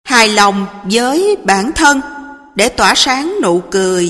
hài lòng với bản thân để tỏa sáng nụ cười.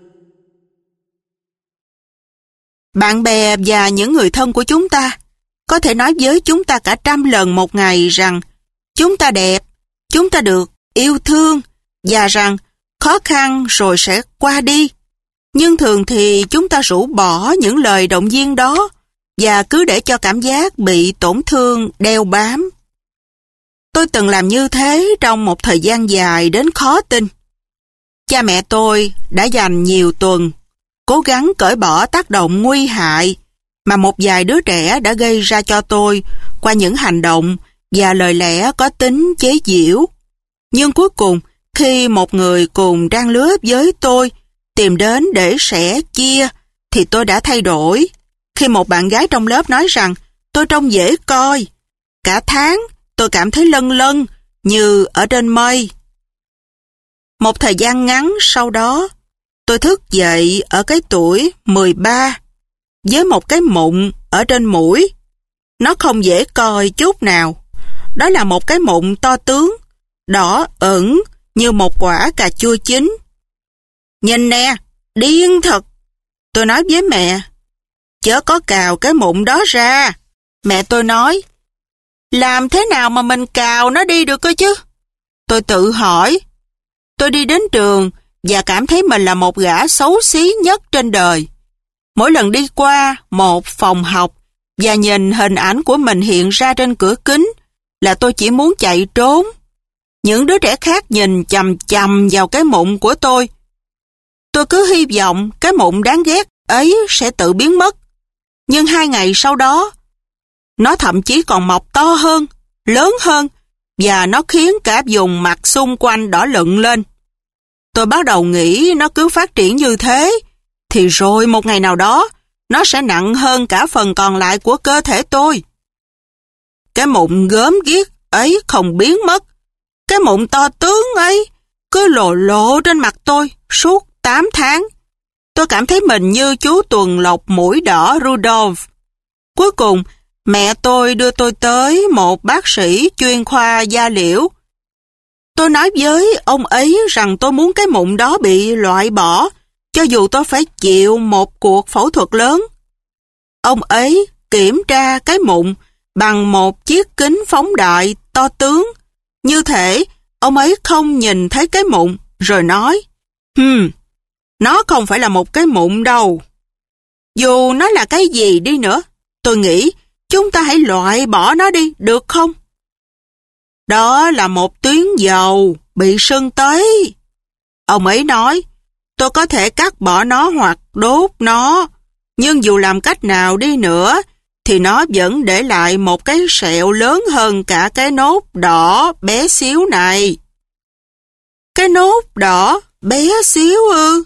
Bạn bè và những người thân của chúng ta có thể nói với chúng ta cả 100 lần một ngày rằng chúng ta đẹp, chúng ta được yêu thương và rằng khó khăn rồi sẽ qua đi. Nhưng thường thì chúng ta rũ bỏ những lời động viên đó và cứ để cho cảm giác bị tổn thương đeo bám. Tôi từng làm như thế trong một thời gian dài đến khó tin. Cha mẹ tôi đã dành nhiều tuần cố gắng cởi bỏ tác động nguy hại mà một vài đứa trẻ đã gây ra cho tôi qua những hành động và lời lẽ có tính chế giễu. Nhưng cuối cùng, khi một người cùng trang lứa với tôi tìm đến để sẻ chia, thì tôi đã thay đổi. Khi một bạn gái trong lớp nói rằng tôi trông dễ coi, cả tháng tôi cảm thấy lân lân như ở trên mây. Một thời gian ngắn sau đó, tôi thức dậy ở cái tuổi 13 với một cái mụn ở trên mũi. Nó không dễ coi chút nào. Đó là một cái mụn to tướng, đỏ ửng như một quả cà chua chín. Nhìn nè, điên thật. Tôi nói với mẹ, chớ có cào cái mụn đó ra. Mẹ tôi nói, làm thế nào mà mình cào nó đi được cơ chứ? Tôi tự hỏi. Tôi đi đến trường và cảm thấy mình là một gã xấu xí nhất trên đời. Mỗi lần đi qua một phòng học và nhìn hình ảnh của mình hiện ra trên cửa kính là tôi chỉ muốn chạy trốn. Những đứa trẻ khác nhìn chằm chằm vào cái mụn của tôi. Tôi cứ hy vọng cái mụn đáng ghét ấy sẽ tự biến mất. Nhưng 2 ngày sau đó, nó thậm chí còn mọc to hơn, lớn hơn và nó khiến cả vùng mặt xung quanh đỏ lựng lên. Tôi bắt đầu nghĩ nó cứ phát triển như thế, thì rồi một ngày nào đó, nó sẽ nặng hơn cả phần còn lại của cơ thể tôi. Cái mụn gớm ghiếc ấy không biến mất. Cái mụn to tướng ấy cứ lồ lộ trên mặt tôi suốt 8 tháng. Tôi cảm thấy mình như chú tuần lộc mũi đỏ Rudolph. Cuối cùng, mẹ tôi đưa tôi tới một bác sĩ chuyên khoa da liễu. Tôi nói với ông ấy rằng tôi muốn cái mụn đó bị loại bỏ, cho dù tôi phải chịu một cuộc phẫu thuật lớn. Ông ấy kiểm tra cái mụn bằng một chiếc kính phóng đại to tướng. Như thể ông ấy không nhìn thấy cái mụn, rồi nói, nó không phải là một cái mụn đâu. Dù nó là cái gì đi nữa, tôi nghĩ chúng ta hãy loại bỏ nó đi, được không? Đó là một tuyến dầu bị sưng tấy. Ông ấy nói, tôi có thể cắt bỏ nó hoặc đốt nó, nhưng dù làm cách nào đi nữa, thì nó vẫn để lại một cái sẹo lớn hơn cả cái nốt đỏ bé xíu này. Cái nốt đỏ bé xíu ư?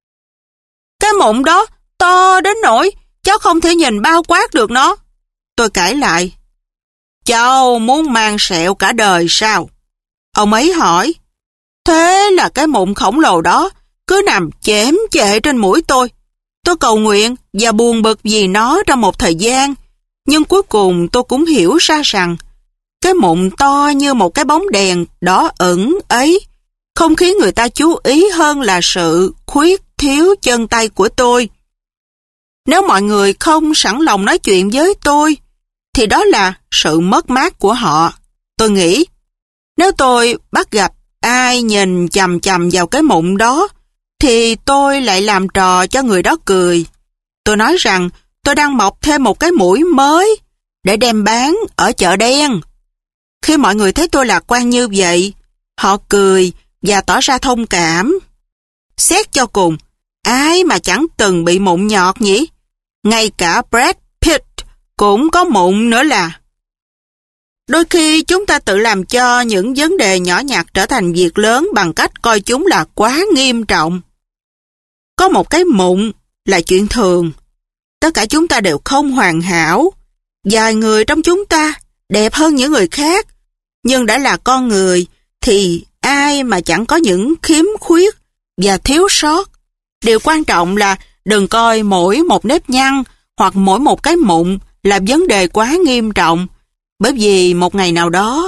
Cái mụn đó to đến nỗi cháu không thể nhìn bao quát được nó. Tôi cãi lại. Cháu muốn mang sẹo cả đời sao? Ông ấy hỏi. Thế là cái mụn khổng lồ đó cứ nằm chém chệ trên mũi tôi. Tôi cầu nguyện và buồn bực vì nó trong một thời gian. Nhưng cuối cùng tôi cũng hiểu ra rằng cái mụn to như một cái bóng đèn đỏ ửng ấy không khiến người ta chú ý hơn là sự khuyết thiếu chân tay của tôi. Nếu mọi người không sẵn lòng nói chuyện với tôi, thì đó là sự mất mát của họ. Tôi nghĩ, nếu tôi bắt gặp ai nhìn chằm chằm vào cái mụn đó, thì tôi lại làm trò cho người đó cười. Tôi nói rằng tôi đang mọc thêm một cái mũi mới để đem bán ở chợ đen. Khi mọi người thấy tôi lạc quan như vậy, họ cười và tỏ ra thông cảm. Xét cho cùng, ai mà chẳng từng bị mụn nhọt nhỉ? Ngay cả Brad Pitt cũng có mụn nữa là. Đôi khi chúng ta tự làm cho những vấn đề nhỏ nhặt trở thành việc lớn bằng cách coi chúng là quá nghiêm trọng. Có một cái mụn là chuyện thường. Tất cả chúng ta đều không hoàn hảo. Vài người trong chúng ta đẹp hơn những người khác. Nhưng đã là con người thì ai mà chẳng có những khiếm khuyết và thiếu sót. Điều quan trọng là đừng coi mỗi một nếp nhăn hoặc mỗi một cái mụn là vấn đề quá nghiêm trọng. Bởi vì một ngày nào đó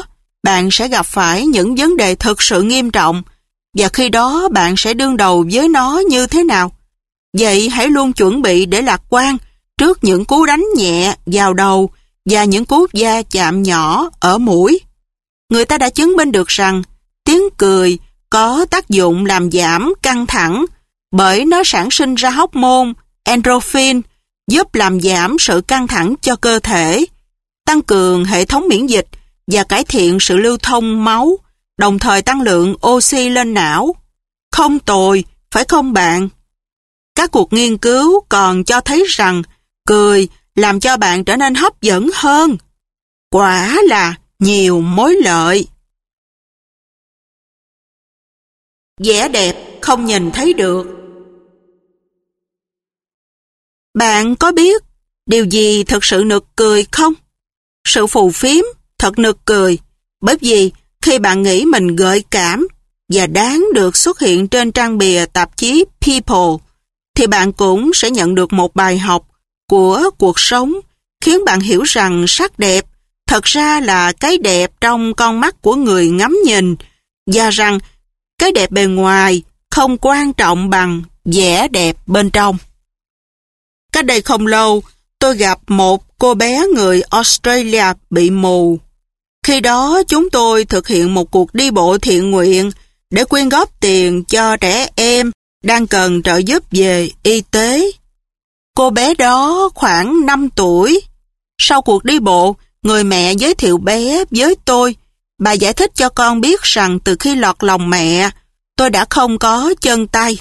bạn sẽ gặp phải những vấn đề thực sự nghiêm trọng, và khi đó bạn sẽ đương đầu với nó như thế nào? Vậy hãy luôn chuẩn bị để lạc quan trước những cú đánh nhẹ vào đầu và những cú va chạm nhỏ ở mũi. Người ta đã chứng minh được rằng tiếng cười có tác dụng làm giảm căng thẳng bởi nó sản sinh ra hormone endorphin giúp làm giảm sự căng thẳng cho cơ thể, tăng cường hệ thống miễn dịch và cải thiện sự lưu thông máu, đồng thời tăng lượng oxy lên não. Không tồi, phải không bạn? Các cuộc nghiên cứu còn cho thấy rằng cười làm cho bạn trở nên hấp dẫn hơn. Quả là nhiều mối lợi. Vẻ đẹp không nhìn thấy được. Bạn có biết điều gì thực sự nực cười không? Sự phù phiếm thật nực cười, bởi vì khi bạn nghĩ mình gợi cảm và đáng được xuất hiện trên trang bìa tạp chí People, thì bạn cũng sẽ nhận được một bài học của cuộc sống khiến bạn hiểu rằng sắc đẹp thật ra là cái đẹp trong con mắt của người ngắm nhìn, và rằng cái đẹp bề ngoài không quan trọng bằng vẻ đẹp bên trong. Cách đây không lâu, tôi gặp một cô bé người Australia bị mù. Khi đó chúng tôi thực hiện một cuộc đi bộ thiện nguyện để quyên góp tiền cho trẻ em đang cần trợ giúp về y tế. Cô bé đó khoảng 5 tuổi. Sau cuộc đi bộ, người mẹ giới thiệu bé với tôi. Bà giải thích cho con biết rằng từ khi lọt lòng mẹ, tôi đã không có chân tay.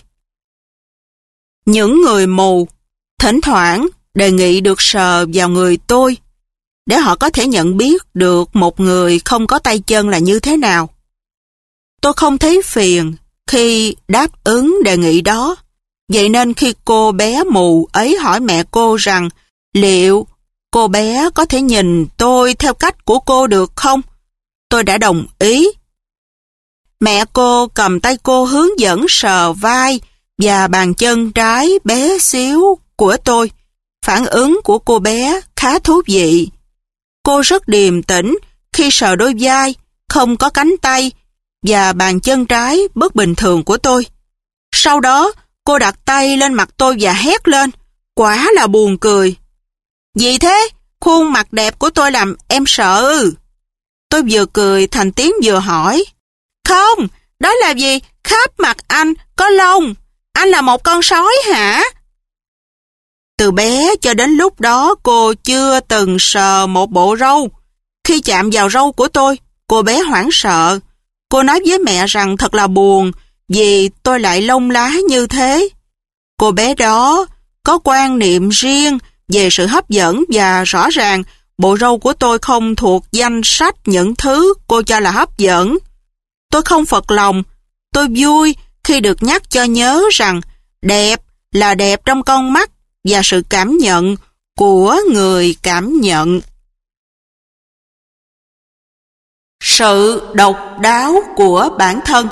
Những người mù thỉnh thoảng đề nghị được sờ vào người tôi để họ có thể nhận biết được một người không có tay chân là như thế nào. Tôi không thấy phiền khi đáp ứng đề nghị đó. Vậy nên khi cô bé mù ấy hỏi mẹ cô rằng liệu cô bé có thể nhìn tôi theo cách của cô được không, tôi đã đồng ý. Mẹ cô cầm tay cô hướng dẫn sờ vai và bàn chân trái bé xíu của tôi. Phản ứng của cô bé khá thú vị. Cô rất điềm tĩnh khi sờ đôi vai, không có cánh tay và bàn chân trái bất bình thường của tôi. Sau đó, cô đặt tay lên mặt tôi và hét lên. Quả là buồn cười. Gì thế? Khuôn mặt đẹp của tôi làm em sợ ư? Tôi vừa cười thành tiếng vừa hỏi. Không, đó là vì khắp mặt anh có lông. Anh là một con sói hả? Từ bé cho đến lúc đó cô chưa từng sờ một bộ râu. Khi chạm vào râu của tôi, cô bé hoảng sợ. Cô nói với mẹ rằng thật là buồn vì tôi lại lông lá như thế. Cô bé đó có quan niệm riêng về sự hấp dẫn và rõ ràng bộ râu của tôi không thuộc danh sách những thứ cô cho là hấp dẫn. Tôi không phật lòng. Tôi vui khi được nhắc cho nhớ rằng đẹp là đẹp trong con mắt và sự cảm nhận của người cảm nhận. Sự độc đáo của bản thân.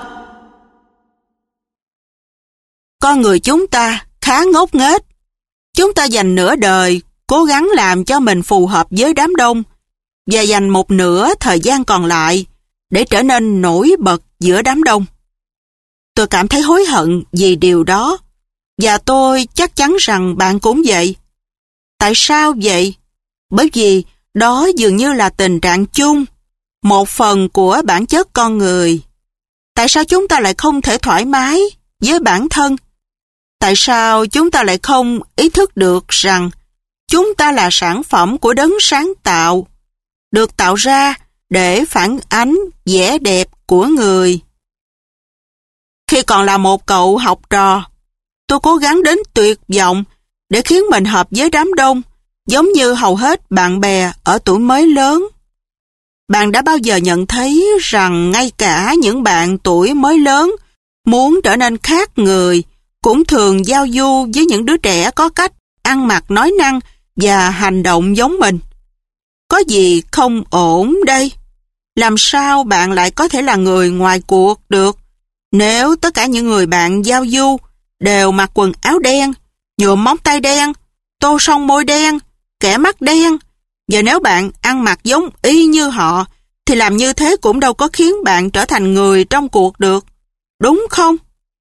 Con người chúng ta khá ngốc nghếch. Chúng ta dành nửa đời cố gắng làm cho mình phù hợp với đám đông và dành một nửa thời gian còn lại để trở nên nổi bật giữa đám đông. Tôi cảm thấy hối hận vì điều đó, và tôi chắc chắn rằng bạn cũng vậy. Tại sao vậy? Bởi vì đó dường như là tình trạng chung, một phần của bản chất con người. Tại sao chúng ta lại không thể thoải mái với bản thân? Tại sao chúng ta lại không ý thức được rằng chúng ta là sản phẩm của đấng sáng tạo, được tạo ra để phản ánh vẻ đẹp của người? Khi còn là một cậu học trò, tôi cố gắng đến tuyệt vọng để khiến mình hợp với đám đông, giống như hầu hết bạn bè ở tuổi mới lớn. Bạn đã bao giờ nhận thấy rằng ngay cả những bạn tuổi mới lớn muốn trở nên khác người cũng thường giao du với những đứa trẻ có cách ăn mặc nói năng và hành động giống mình? Có gì không ổn đây? Làm sao bạn lại có thể là người ngoài cuộc được nếu tất cả những người bạn giao du đều mặc quần áo đen, nhuộm móng tay đen, tô son môi đen, kẻ mắt đen, và nếu bạn ăn mặc giống y như họ thì làm như thế cũng đâu có khiến bạn trở thành người trong cuộc được, đúng không?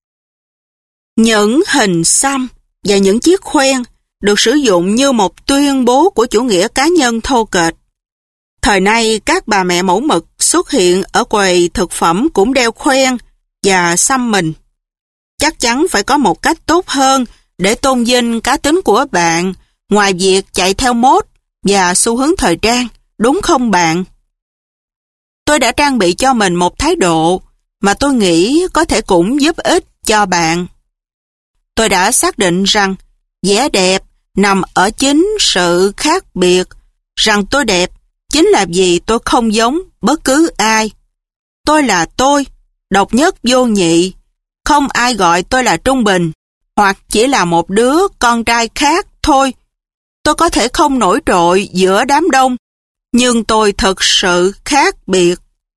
Những hình xăm và những chiếc khoen được sử dụng như một tuyên bố của chủ nghĩa cá nhân thô kệch. Thời nay, các bà mẹ mẫu mực xuất hiện ở quầy thực phẩm cũng đeo khoen và xăm mình. Chắc chắn phải có một cách tốt hơn để tôn vinh cá tính của bạn, ngoài việc chạy theo mốt và xu hướng thời trang, đúng không bạn? Tôi đã trang bị cho mình một thái độ mà tôi nghĩ có thể cũng giúp ích cho bạn. Tôi đã xác định rằng vẻ đẹp nằm ở chính sự khác biệt, rằng tôi đẹp chính là vì tôi không giống bất cứ ai. Tôi là tôi, độc nhất vô nhị, không ai gọi tôi là trung bình, hoặc chỉ là một đứa con trai khác thôi. Tôi có thể không nổi trội giữa đám đông, nhưng tôi thực sự khác biệt.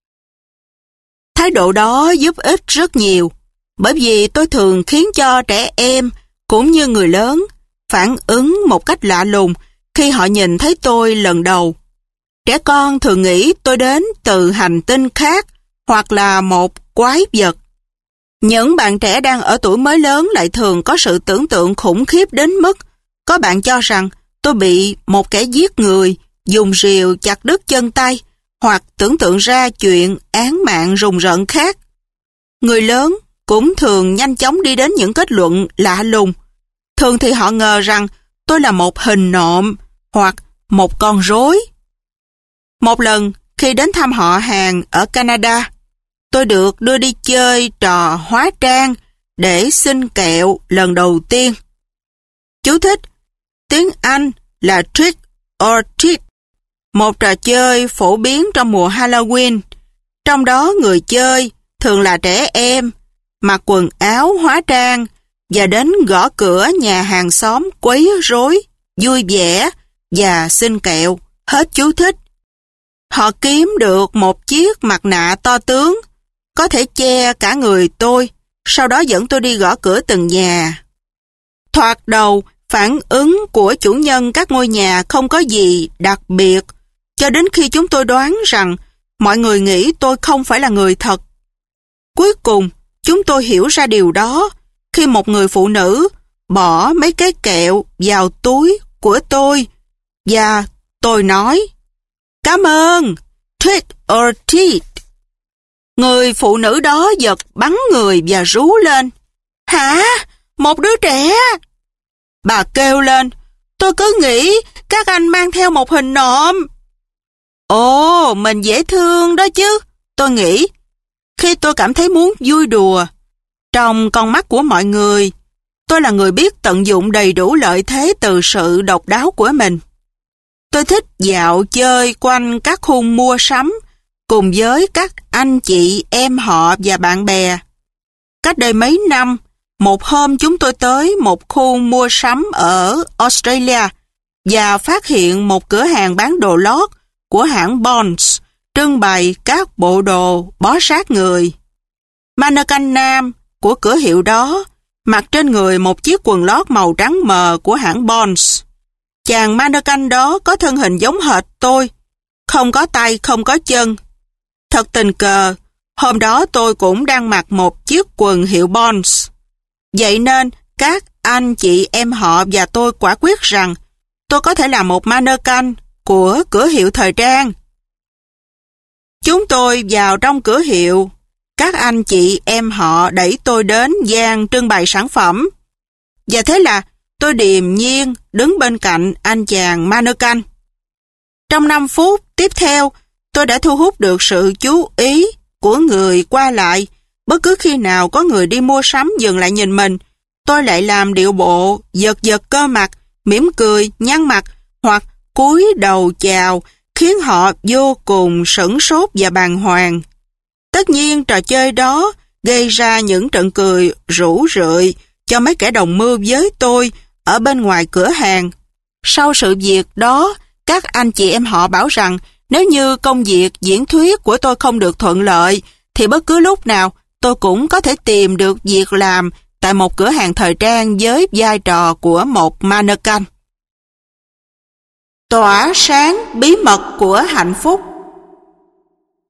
Thái độ đó giúp ích rất nhiều, bởi vì tôi thường khiến cho trẻ em cũng như người lớn phản ứng một cách lạ lùng khi họ nhìn thấy tôi lần đầu. Trẻ con thường nghĩ tôi đến từ hành tinh khác hoặc là một quái vật. Những bạn trẻ đang ở tuổi mới lớn lại thường có sự tưởng tượng khủng khiếp đến mức có bạn cho rằng tôi bị một kẻ giết người dùng rìu chặt đứt chân tay, hoặc tưởng tượng ra chuyện án mạng rùng rợn khác. Người lớn cũng thường nhanh chóng đi đến những kết luận lạ lùng. Thường thì họ ngờ rằng tôi là một hình nộm hoặc một con rối. Một lần khi đến thăm họ hàng ở Canada, tôi được đưa đi chơi trò hóa trang để xin kẹo lần đầu tiên. Chú thích: tiếng Anh là trick or treat, một trò chơi phổ biến trong mùa Halloween. Trong đó người chơi thường là trẻ em, mặc quần áo hóa trang và đến gõ cửa nhà hàng xóm quấy rối, vui vẻ và xin kẹo. Hết chú thích. Họ kiếm được một chiếc mặt nạ to tướng, có thể che cả người tôi, sau đó dẫn tôi đi gõ cửa từng nhà. Thoạt đầu, phản ứng của chủ nhân các ngôi nhà không có gì đặc biệt, cho đến khi chúng tôi đoán rằng mọi người nghĩ tôi không phải là người thật. Cuối cùng, chúng tôi hiểu ra điều đó khi một người phụ nữ bỏ mấy cái kẹo vào túi của tôi và tôi nói: "Cảm ơn, trick or treat." Người phụ nữ đó giật bắn người và rú lên: "Hả? Một đứa trẻ?" Bà kêu lên: "Tôi cứ nghĩ các anh mang theo một hình nộm." Ồ, mình dễ thương đó chứ, tôi nghĩ, khi tôi cảm thấy muốn vui đùa. Trong con mắt của mọi người, tôi là người biết tận dụng đầy đủ lợi thế từ sự độc đáo của mình. Tôi thích dạo chơi quanh các khu mua sắm cùng với các anh chị em họ và bạn bè. Cách đây mấy năm, một hôm chúng tôi tới một khu mua sắm ở Australia và phát hiện một cửa hàng bán đồ lót của hãng Bonds trưng bày các bộ đồ bó sát người. Mannequin nam của cửa hiệu đó mặc trên người một chiếc quần lót màu trắng mờ của hãng Bonds. Chàng mannequin đó có thân hình giống hệt tôi, không có tay, không có chân. Thật tình cờ, hôm đó tôi cũng đang mặc một chiếc quần hiệu Bonds. Vậy nên, các anh chị em họ và tôi quả quyết rằng tôi có thể là một mannequin của cửa hiệu thời trang. Chúng tôi vào trong cửa hiệu. Các anh chị em họ đẩy tôi đến gian trưng bày sản phẩm. Và thế là tôi điềm nhiên đứng bên cạnh anh chàng mannequin. Trong 5 phút tiếp theo, tôi đã thu hút được sự chú ý của người qua lại. Bất cứ khi nào có người đi mua sắm dừng lại nhìn mình, tôi lại làm điệu bộ, giật giật cơ mặt, mỉm cười, nhăn mặt hoặc cúi đầu chào, khiến họ vô cùng sửng sốt và bàng hoàng. Tất nhiên trò chơi đó gây ra những trận cười rủ rượi cho mấy kẻ đồng mưu với tôi ở bên ngoài cửa hàng. Sau sự việc đó, các anh chị em họ bảo rằng nếu như công việc diễn thuyết của tôi không được thuận lợi, thì bất cứ lúc nào tôi cũng có thể tìm được việc làm tại một cửa hàng thời trang với vai trò của một mannequin. Tỏa sáng bí mật của hạnh phúc.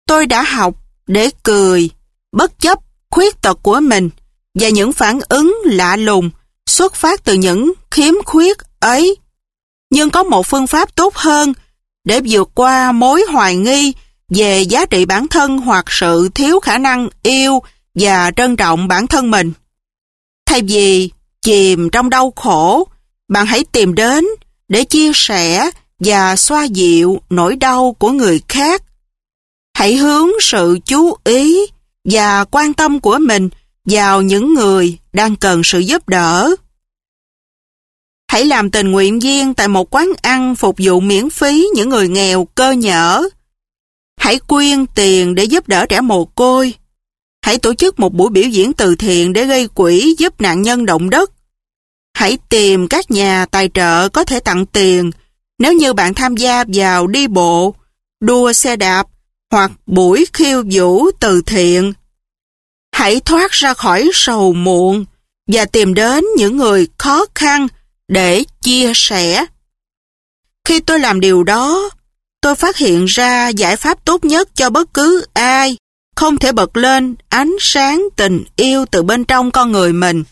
Tôi đã học để cười, bất chấp khuyết tật của mình và những phản ứng lạ lùng xuất phát từ những khiếm khuyết ấy. Nhưng có một phương pháp tốt hơn để vượt qua mối hoài nghi về giá trị bản thân hoặc sự thiếu khả năng yêu và trân trọng bản thân mình. Thay vì chìm trong đau khổ, bạn hãy tìm đến để chia sẻ và xoa dịu nỗi đau của người khác. Hãy hướng sự chú ý và quan tâm của mình vào những người đang cần sự giúp đỡ. Hãy làm tình nguyện viên tại một quán ăn phục vụ miễn phí những người nghèo cơ nhỡ. Hãy quyên tiền để giúp đỡ trẻ mồ côi. Hãy tổ chức một buổi biểu diễn từ thiện để gây quỹ giúp nạn nhân động đất. Hãy tìm các nhà tài trợ có thể tặng tiền nếu như bạn tham gia vào đi bộ, đua xe đạp hoặc buổi khiêu vũ từ thiện. Hãy thoát ra khỏi sầu muộn và tìm đến những người khó khăn để chia sẻ. Khi tôi làm điều đó, tôi phát hiện ra giải pháp tốt nhất cho bất cứ ai không thể bật lên ánh sáng tình yêu từ bên trong con người mình.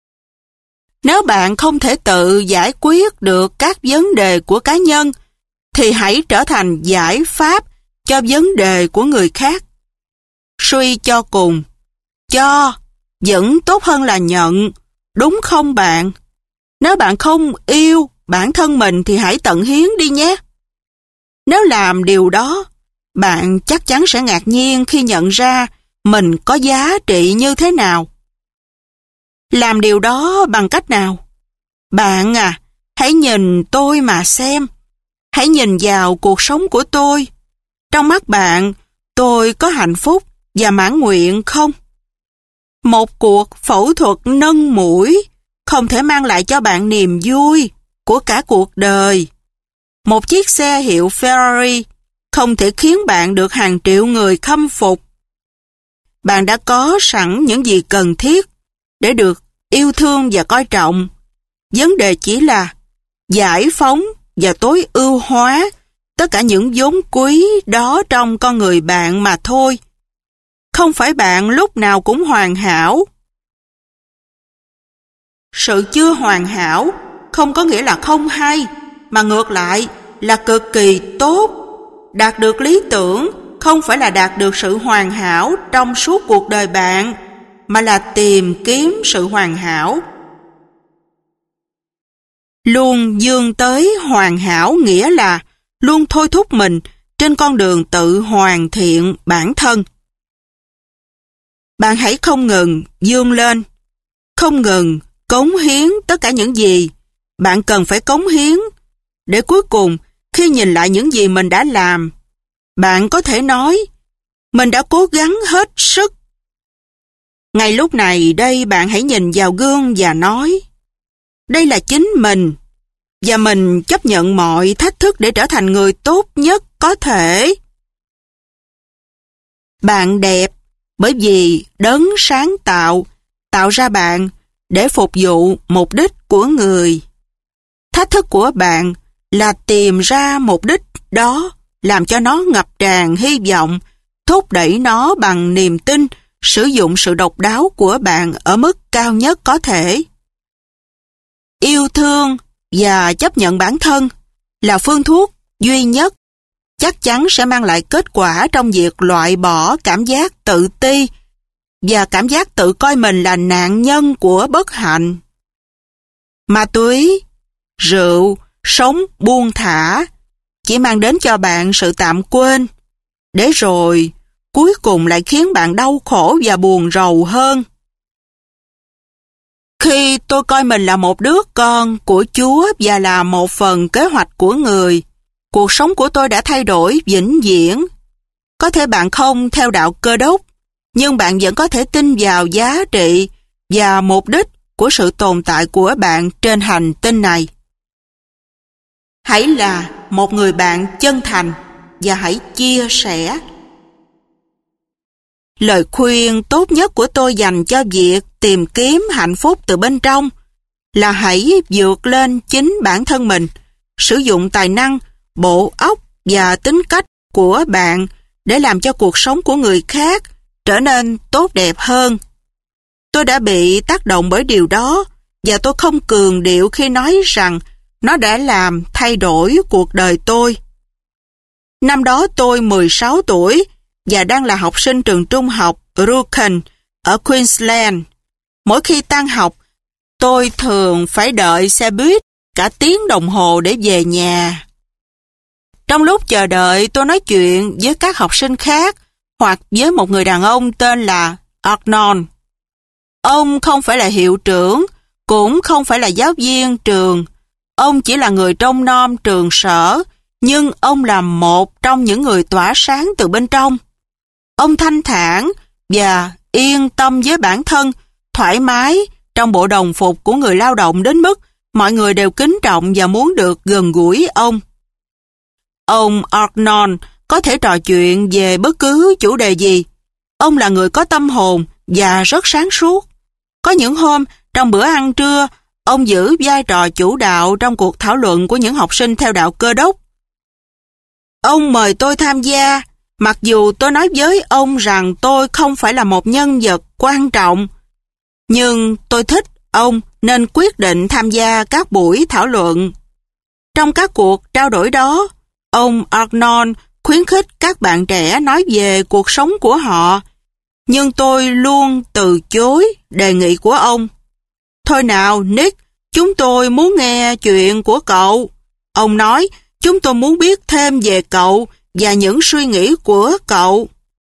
Nếu bạn không thể tự giải quyết được các vấn đề của cá nhân, thì hãy trở thành giải pháp cho vấn đề của người khác. Suy cho cùng, cho vẫn tốt hơn là nhận, đúng không bạn? Nếu bạn không yêu bản thân mình thì hãy tận hiến đi nhé. Nếu làm điều đó, bạn chắc chắn sẽ ngạc nhiên khi nhận ra mình có giá trị như thế nào. Làm điều đó bằng cách nào? Bạn à, hãy nhìn tôi mà xem. Hãy nhìn vào cuộc sống của tôi. Trong mắt bạn, tôi có hạnh phúc và mãn nguyện không? Một cuộc phẫu thuật nâng mũi không thể mang lại cho bạn niềm vui của cả cuộc đời. Một chiếc xe hiệu Ferrari không thể khiến bạn được hàng triệu người khâm phục. Bạn đã có sẵn những gì cần thiết để được yêu thương và coi trọng. Vấn đề chỉ là giải phóng và tối ưu hóa tất cả những vốn quý đó trong con người bạn mà thôi. Không phải bạn lúc nào cũng hoàn hảo. Sự chưa hoàn hảo không có nghĩa là không hay, mà ngược lại là cực kỳ tốt. Đạt được lý tưởng không phải là đạt được sự hoàn hảo trong suốt cuộc đời bạn, mà là tìm kiếm sự hoàn hảo. Luôn vươn tới hoàn hảo nghĩa là luôn thôi thúc mình trên con đường tự hoàn thiện bản thân. Bạn hãy không ngừng vươn lên, không ngừng cống hiến tất cả những gì bạn cần phải cống hiến, để cuối cùng khi nhìn lại những gì mình đã làm, bạn có thể nói, mình đã cố gắng hết sức. Ngay lúc này đây bạn hãy nhìn vào gương và nói, đây là chính mình, và mình chấp nhận mọi thách thức để trở thành người tốt nhất có thể. Bạn đẹp bởi vì đấng sáng tạo ra bạn để phục vụ mục đích của người. Thách thức của bạn là tìm ra mục đích đó, làm cho nó ngập tràn hy vọng, thúc đẩy nó bằng niềm tin, sử dụng sự độc đáo của bạn ở mức cao nhất có thể. Yêu thương và chấp nhận bản thân là phương thuốc duy nhất chắc chắn sẽ mang lại kết quả trong việc loại bỏ cảm giác tự ti và cảm giác tự coi mình là nạn nhân của bất hạnh. Ma túy, rượu, sống buông thả chỉ mang đến cho bạn sự tạm quên, để rồi cuối cùng lại khiến bạn đau khổ và buồn rầu hơn. Khi tôi coi mình là một đứa con của Chúa và là một phần kế hoạch của người, cuộc sống của tôi đã thay đổi vĩnh viễn. Có thể bạn không theo đạo Cơ Đốc, nhưng bạn vẫn có thể tin vào giá trị và mục đích của sự tồn tại của bạn trên hành tinh này. Hãy là một người bạn chân thành và hãy chia sẻ. Lời khuyên tốt nhất của tôi dành cho việc tìm kiếm hạnh phúc từ bên trong là hãy vượt lên chính bản thân mình, sử dụng tài năng, bộ óc và tính cách của bạn để làm cho cuộc sống của người khác trở nên tốt đẹp hơn. Tôi đã bị tác động bởi điều đó và tôi không cường điệu khi nói rằng nó đã làm thay đổi cuộc đời tôi. Năm đó tôi 16 tuổi và đang là học sinh trường trung học Rutland ở Queensland. Mỗi khi tan học, tôi thường phải đợi xe buýt cả tiếng đồng hồ để về nhà. Trong lúc chờ đợi, tôi nói chuyện với các học sinh khác hoặc với một người đàn ông tên là Arnold. Ông không phải là hiệu trưởng, cũng không phải là giáo viên trường. Ông chỉ là người trông nom trường sở, nhưng ông là một trong những người tỏa sáng từ bên trong. Ông thanh thản và yên tâm với bản thân, thoải mái trong bộ đồng phục của người lao động đến mức mọi người đều kính trọng và muốn được gần gũi ông. Ông Arnold có thể trò chuyện về bất cứ chủ đề gì. Ông là người có tâm hồn và rất sáng suốt. Có những hôm, trong bữa ăn trưa, ông giữ vai trò chủ đạo trong cuộc thảo luận của những học sinh theo đạo Cơ đốc. Ông mời tôi tham gia, mặc dù tôi nói với ông rằng tôi không phải là một nhân vật quan trọng. Nhưng tôi thích ông nên quyết định tham gia các buổi thảo luận. Trong các cuộc trao đổi đó, ông Arnold khuyến khích các bạn trẻ nói về cuộc sống của họ, nhưng tôi luôn từ chối đề nghị của ông. Thôi nào, Nick, chúng tôi muốn nghe chuyện của cậu. Ông nói, chúng tôi muốn biết thêm về cậu và những suy nghĩ của cậu.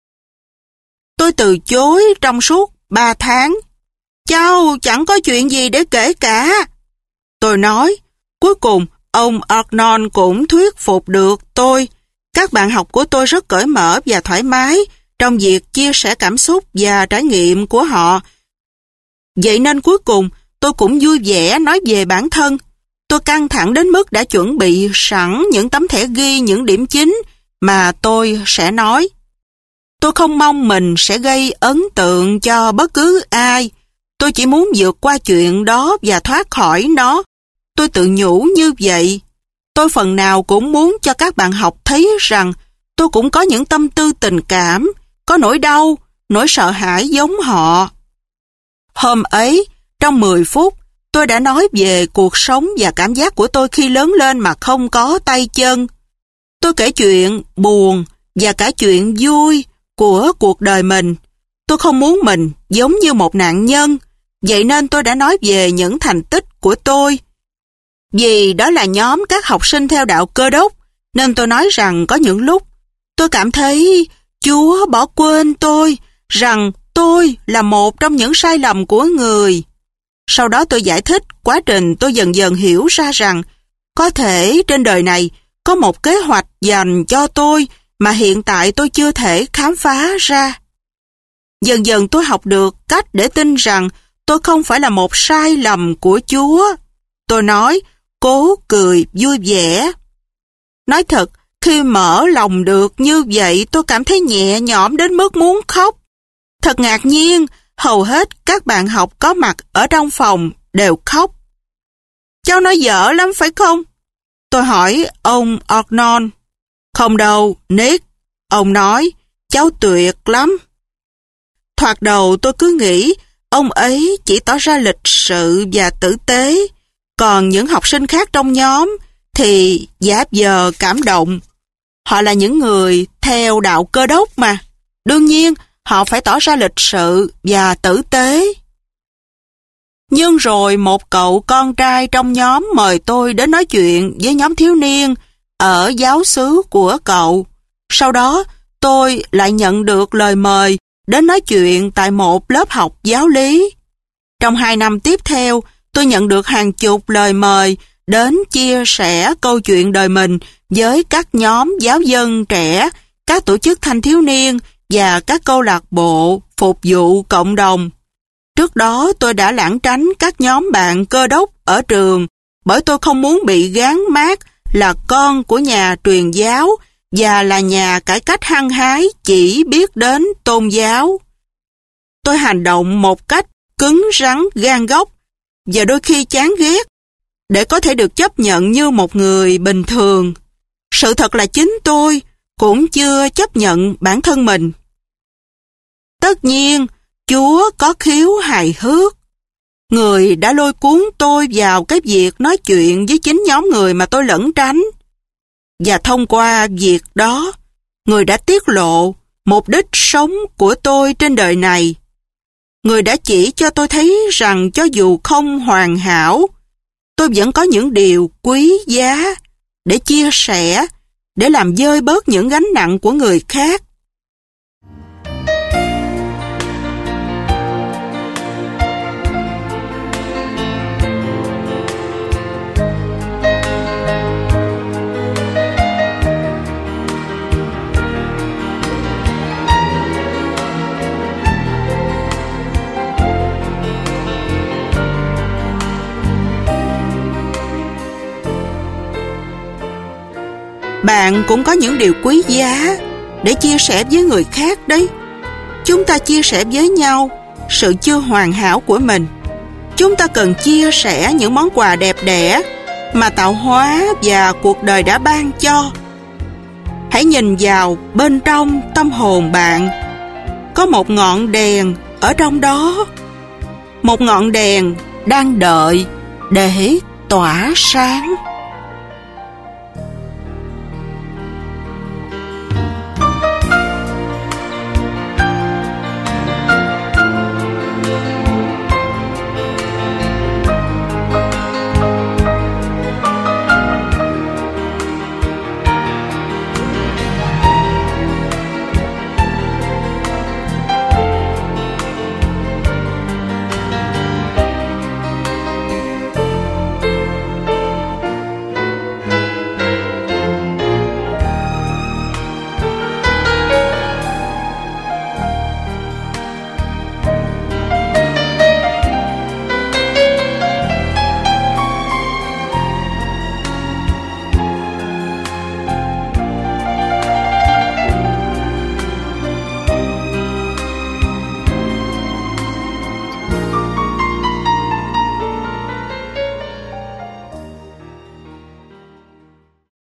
Tôi từ chối trong suốt 3 tháng. Cháu chẳng có chuyện gì để kể cả. Tôi nói, cuối cùng ông Arnold cũng thuyết phục được tôi. Các bạn học của tôi rất cởi mở và thoải mái trong việc chia sẻ cảm xúc và trải nghiệm của họ. Vậy nên cuối cùng tôi cũng vui vẻ nói về bản thân. Tôi căng thẳng đến mức đã chuẩn bị sẵn những tấm thẻ ghi những điểm chính mà tôi sẽ nói. Tôi không mong mình sẽ gây ấn tượng cho bất cứ ai. Tôi chỉ muốn vượt qua chuyện đó và thoát khỏi nó. Tôi tự nhủ như vậy. Tôi phần nào cũng muốn cho các bạn học thấy rằng tôi cũng có những tâm tư tình cảm, có nỗi đau, nỗi sợ hãi giống họ. Hôm ấy, trong 10 phút, tôi đã nói về cuộc sống và cảm giác của tôi khi lớn lên mà không có tay chân. Tôi kể chuyện buồn và cả chuyện vui của cuộc đời mình. Tôi không muốn mình giống như một nạn nhân, vậy nên tôi đã nói về những thành tích của tôi. Vì đó là nhóm các học sinh theo đạo Cơ đốc, nên tôi nói rằng có những lúc tôi cảm thấy Chúa bỏ quên tôi, rằng tôi là một trong những sai lầm của người. Sau đó tôi giải thích quá trình tôi dần dần hiểu ra rằng có thể trên đời này có một kế hoạch dành cho tôi mà hiện tại tôi chưa thể khám phá ra. Dần dần tôi học được cách để tin rằng tôi không phải là một sai lầm của Chúa. Tôi nói, cố cười vui vẻ. Nói thật, khi mở lòng được như vậy tôi cảm thấy nhẹ nhõm đến mức muốn khóc. Thật ngạc nhiên, hầu hết các bạn học có mặt ở trong phòng đều khóc. Cháu nói dở lắm phải không? Tôi hỏi ông Arnold. Không đâu, Nick. Ông nói, cháu tuyệt lắm. Thoạt đầu tôi cứ nghĩ ông ấy chỉ tỏ ra lịch sự và tử tế, còn những học sinh khác trong nhóm thì giả vờ cảm động. Họ là những người theo đạo Cơ đốc mà. Đương nhiên, họ phải tỏ ra lịch sự và tử tế. Nhưng rồi một cậu con trai trong nhóm mời tôi đến nói chuyện với nhóm thiếu niên ở giáo xứ của cậu. Sau đó, tôi lại nhận được lời mời đến nói chuyện tại một lớp học giáo lý. Trong 2 năm tiếp theo, tôi nhận được hàng chục lời mời đến chia sẻ câu chuyện đời mình với các nhóm giáo dân trẻ, các tổ chức thanh thiếu niên và các câu lạc bộ phục vụ cộng đồng. Trước đó tôi đã lảng tránh các nhóm bạn Cơ đốc ở trường bởi tôi không muốn bị gán mác là con của nhà truyền giáo và là nhà cải cách hăng hái chỉ biết đến tôn giáo. Tôi hành động một cách cứng rắn gan góc và đôi khi chán ghét để có thể được chấp nhận như một người bình thường. Sự thật là chính tôi cũng chưa chấp nhận bản thân mình. Tất nhiên, Chúa có khiếu hài hước. Người đã lôi cuốn tôi vào cái việc nói chuyện với chính nhóm người mà tôi lẩn tránh. Và thông qua việc đó, Người đã tiết lộ mục đích sống của tôi trên đời này. Người đã chỉ cho tôi thấy rằng cho dù không hoàn hảo, tôi vẫn có những điều quý giá để chia sẻ, để làm vơi bớt những gánh nặng của người khác. Bạn cũng có những điều quý giá để chia sẻ với người khác đấy. Chúng ta chia sẻ với nhau sự chưa hoàn hảo của mình. Chúng ta cần chia sẻ những món quà đẹp đẽ mà tạo hóa và cuộc đời đã ban cho. Hãy nhìn vào bên trong tâm hồn bạn. Có một ngọn đèn ở trong đó. Một ngọn đèn đang đợi để tỏa sáng.